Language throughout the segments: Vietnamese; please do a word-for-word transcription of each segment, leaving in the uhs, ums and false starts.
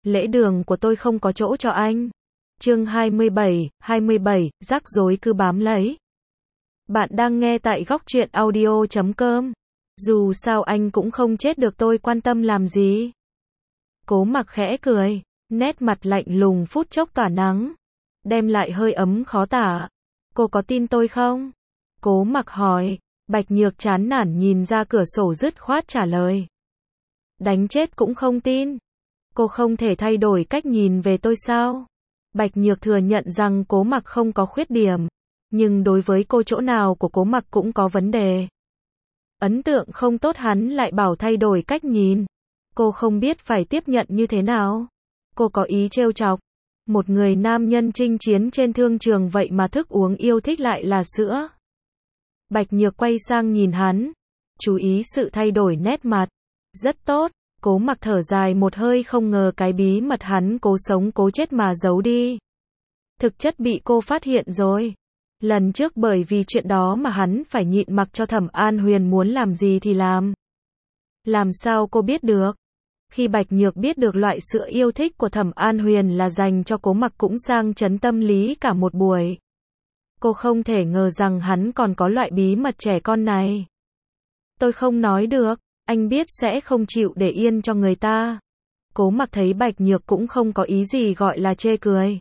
lễ đường của tôi không có chỗ cho anh. Chương hai mươi bảy, hai mươi bảy, rắc rối cứ bám lấy. Bạn đang nghe tại góc truyện audio chấm com. Dù sao anh cũng không chết được, tôi quan tâm làm gì. Cố Mặc khẽ cười, nét mặt lạnh lùng phút chốc tỏa nắng, đem lại hơi ấm khó tả. Cô có tin tôi không? Cố Mặc hỏi. Bạch Nhược chán nản nhìn ra cửa sổ dứt khoát trả lời. Đánh chết cũng không tin. Cô không thể thay đổi cách nhìn về tôi sao? Bạch Nhược thừa nhận rằng Cố Mặc không có khuyết điểm, nhưng đối với cô chỗ nào của Cố Mặc cũng có vấn đề. Ấn tượng không tốt hắn lại bảo thay đổi cách nhìn. Cô không biết phải tiếp nhận như thế nào. Cô có ý trêu chọc. Một người nam nhân chinh chiến trên thương trường vậy mà thức uống yêu thích lại là sữa. Bạch Nhược quay sang nhìn hắn, chú ý sự thay đổi nét mặt. Rất tốt. Cố Mặc thở dài một hơi, không ngờ cái bí mật hắn cố sống cố chết mà giấu đi, thực chất bị cô phát hiện rồi. Lần trước bởi vì chuyện đó mà hắn phải nhịn mặc cho Thẩm An Huyền muốn làm gì thì làm. Làm sao cô biết được? Khi Bạch Nhược biết được loại sữa yêu thích của Thẩm An Huyền là dành cho Cố Mặc cũng sang chấn tâm lý cả một buổi. Cô không thể ngờ rằng hắn còn có loại bí mật trẻ con này. Tôi không nói được, anh biết sẽ không chịu để yên cho người ta. Cố Mặc thấy Bạch Nhược cũng không có ý gì gọi là chê cười.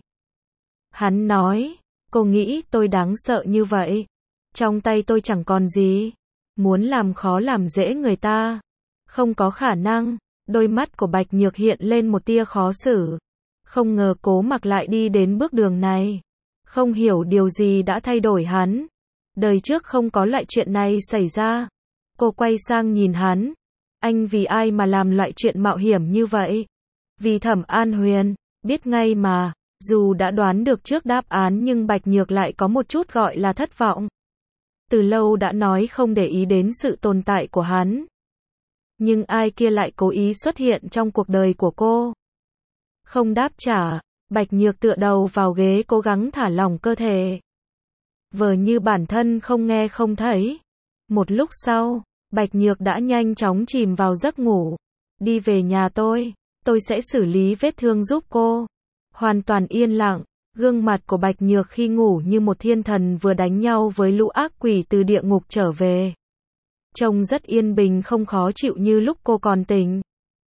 Hắn nói, cô nghĩ tôi đáng sợ như vậy? Trong tay tôi chẳng còn gì. Muốn làm khó làm dễ người ta, không có khả năng. Đôi mắt của Bạch Nhược hiện lên một tia khó xử. Không ngờ Cố Mặc lại đi đến bước đường này. Không hiểu điều gì đã thay đổi hắn. Đời trước không có loại chuyện này xảy ra. Cô quay sang nhìn hắn. Anh vì ai mà làm loại chuyện mạo hiểm như vậy? Vì Thẩm An Huyền, biết ngay mà. Dù đã đoán được trước đáp án nhưng Bạch Nhược lại có một chút gọi là thất vọng. Từ lâu đã nói không để ý đến sự tồn tại của hắn. Nhưng ai kia lại cố ý xuất hiện trong cuộc đời của cô. Không đáp trả, Bạch Nhược tựa đầu vào ghế cố gắng thả lỏng cơ thể. Vờ như bản thân không nghe không thấy. Một lúc sau, Bạch Nhược đã nhanh chóng chìm vào giấc ngủ. Đi về nhà tôi, tôi sẽ xử lý vết thương giúp cô. Hoàn toàn yên lặng, gương mặt của Bạch Nhược khi ngủ như một thiên thần vừa đánh nhau với lũ ác quỷ từ địa ngục trở về. Trông rất yên bình, không khó chịu như lúc cô còn tỉnh.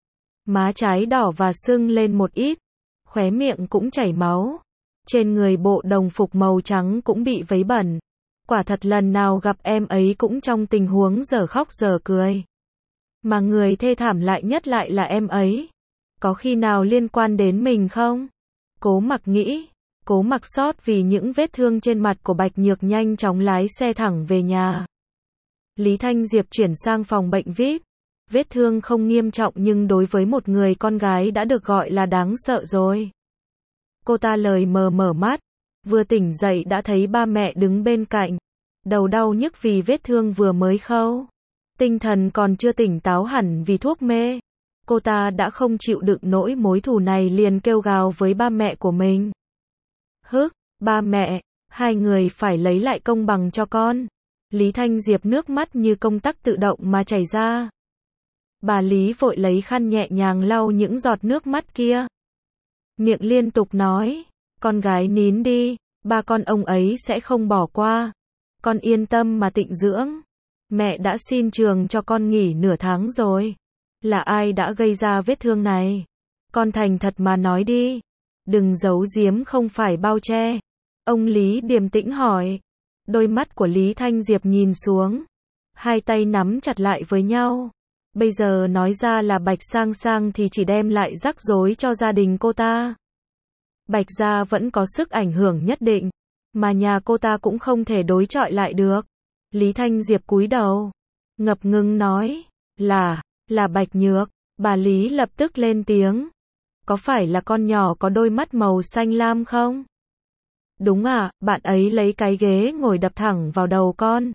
Má trái đỏ và sưng lên một ít, khóe miệng cũng chảy máu. Trên người bộ đồng phục màu trắng cũng bị vấy bẩn. Quả thật lần nào gặp em ấy cũng trong tình huống dở khóc dở cười. Mà người thê thảm lại nhất lại là em ấy. Có khi nào liên quan đến mình không? Cố Mặc nghĩ. Cố Mặc xót vì những vết thương trên mặt của Bạch Nhược, nhanh chóng lái xe thẳng về nhà. Lý Thanh Diệp chuyển sang phòng bệnh vi ai pi. Vết thương không nghiêm trọng nhưng đối với một người con gái đã được gọi là đáng sợ rồi. Cô ta lời mờ mở mắt, vừa tỉnh dậy đã thấy ba mẹ đứng bên cạnh. Đầu đau nhức vì vết thương vừa mới khâu. Tinh thần còn chưa tỉnh táo hẳn vì thuốc mê. Cô ta đã không chịu đựng nỗi mối thù này, liền kêu gào với ba mẹ của mình. Hức, ba mẹ, hai người phải lấy lại công bằng cho con. Lý Thanh Diệp nước mắt như công tắc tự động mà chảy ra. Bà Lý vội lấy khăn nhẹ nhàng lau những giọt nước mắt kia. Miệng liên tục nói, con gái nín đi, ba con ông ấy sẽ không bỏ qua. Con yên tâm mà tịnh dưỡng. Mẹ đã xin trường cho con nghỉ nửa tháng rồi. Là ai đã gây ra vết thương này? Con thành thật mà nói đi. Đừng giấu giếm, không phải bao che. Ông Lý điềm tĩnh hỏi. Đôi mắt của Lý Thanh Diệp nhìn xuống. Hai tay nắm chặt lại với nhau. Bây giờ nói ra là Bạch Sang Sang thì chỉ đem lại rắc rối cho gia đình cô ta. Bạch gia vẫn có sức ảnh hưởng nhất định, mà nhà cô ta cũng không thể đối chọi lại được. Lý Thanh Diệp cúi đầu, ngập ngừng nói, là, là Bạch Nhược. Bà Lý lập tức lên tiếng. Có phải là con nhỏ có đôi mắt màu xanh lam không? Đúng à, bạn ấy lấy cái ghế ngồi đập thẳng vào đầu con.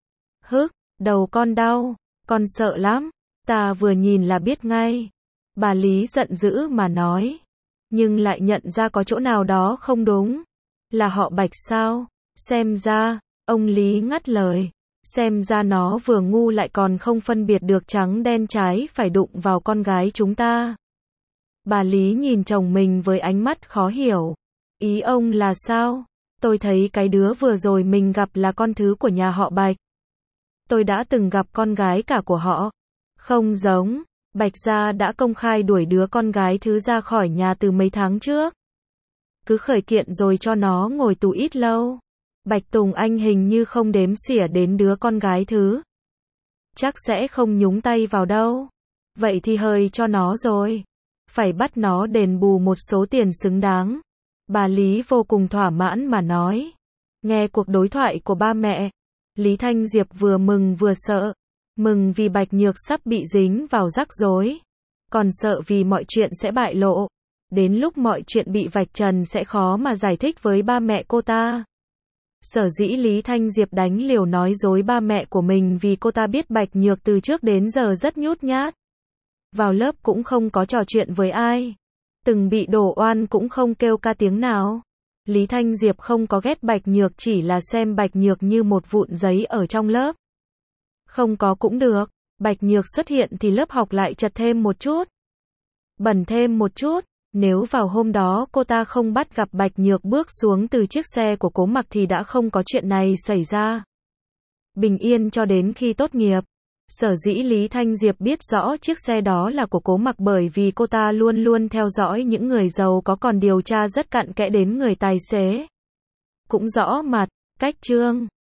Hức, đầu con đau, con sợ lắm, ta vừa nhìn là biết ngay. Bà Lý giận dữ mà nói, nhưng lại nhận ra có chỗ nào đó không đúng. Là họ Bạch sao? Xem ra, ông Lý ngắt lời, xem ra nó vừa ngu lại còn không phân biệt được trắng đen, trái phải, đụng vào con gái chúng ta. Bà Lý nhìn chồng mình với ánh mắt khó hiểu. Ý ông là sao? Tôi thấy cái đứa vừa rồi mình gặp là con thứ của nhà họ Bạch. Tôi đã từng gặp con gái cả của họ. Không giống. Bạch gia đã công khai đuổi đứa con gái thứ ra khỏi nhà từ mấy tháng trước. Cứ khởi kiện rồi cho nó ngồi tù ít lâu. Bạch Tùng Anh hình như không đếm xỉa đến đứa con gái thứ. Chắc sẽ không nhúng tay vào đâu. Vậy thì hơi cho nó rồi. Phải bắt nó đền bù một số tiền xứng đáng. Bà Lý vô cùng thỏa mãn mà nói. Nghe cuộc đối thoại của ba mẹ, Lý Thanh Diệp vừa mừng vừa sợ. Mừng vì Bạch Nhược sắp bị dính vào rắc rối. Còn sợ vì mọi chuyện sẽ bại lộ. Đến lúc mọi chuyện bị vạch trần sẽ khó mà giải thích với ba mẹ cô ta. Sở dĩ Lý Thanh Diệp đánh liều nói dối ba mẹ của mình vì cô ta biết Bạch Nhược từ trước đến giờ rất nhút nhát. Vào lớp cũng không có trò chuyện với ai. Từng bị đổ oan cũng không kêu ca tiếng nào. Lý Thanh Diệp không có ghét Bạch Nhược, chỉ là xem Bạch Nhược như một vụn giấy ở trong lớp. Không có cũng được. Bạch Nhược xuất hiện thì lớp học lại chật thêm một chút. Bẩn thêm một chút. Nếu vào hôm đó cô ta không bắt gặp Bạch Nhược bước xuống từ chiếc xe của Cố Mặc thì đã không có chuyện này xảy ra. Bình yên cho đến khi tốt nghiệp. Sở dĩ Lý Thanh Diệp biết rõ chiếc xe đó là của Cố Mặc bởi vì cô ta luôn luôn theo dõi những người giàu có, còn điều tra rất cặn kẽ đến người tài xế. Cũng rõ mặt, cách trương.